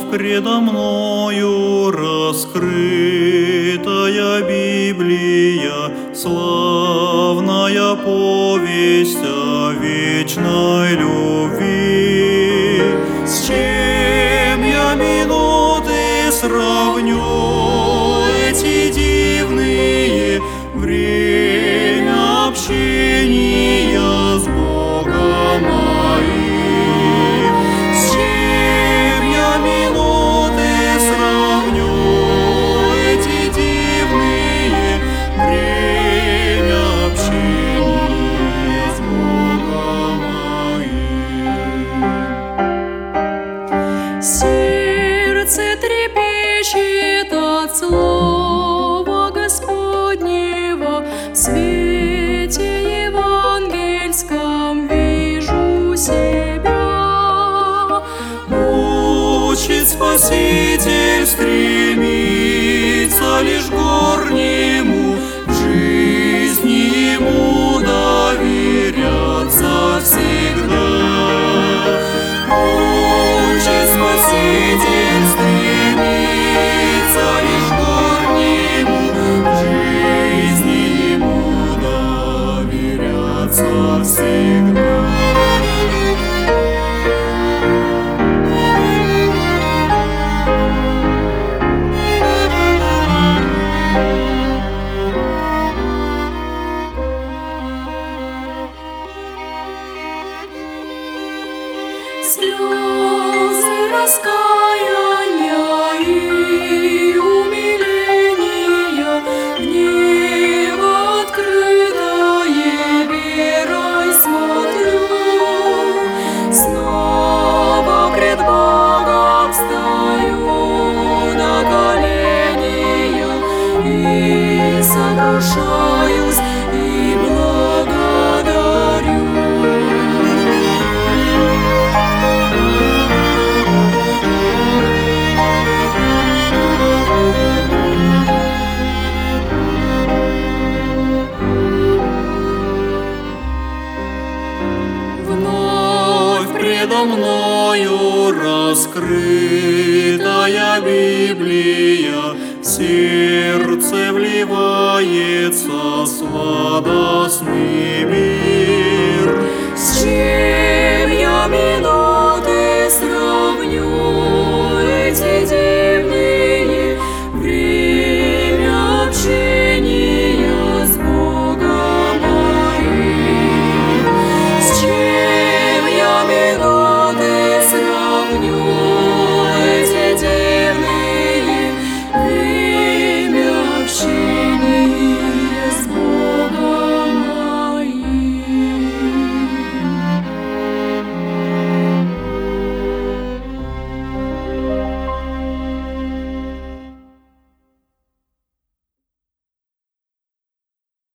предо мною раскрытая Библия, славная повесть о вечной любви. С чем я минуты сравню эти дивные, время общения с Богом моим? С чем я минуты сравню эти дивные, время общения с Богом моим? Сердце трепещет от слова Господнего, в свете евангельском вижу себя. Учит Спаситель стремиться лишь к горнему, в жизни Ему доверяться всегда. Учит Спаситель стремиться лишь к горнему, в жизни Ему доверяться всегда. Слезы раскаяния и умиления, в небо открытое верой смотрю. Снова пред Богом встаю на колени и сокрушаюсь и благодарю. Предо мною раскрытая Библия, в сердце вливается сладостный мир. С чем я миную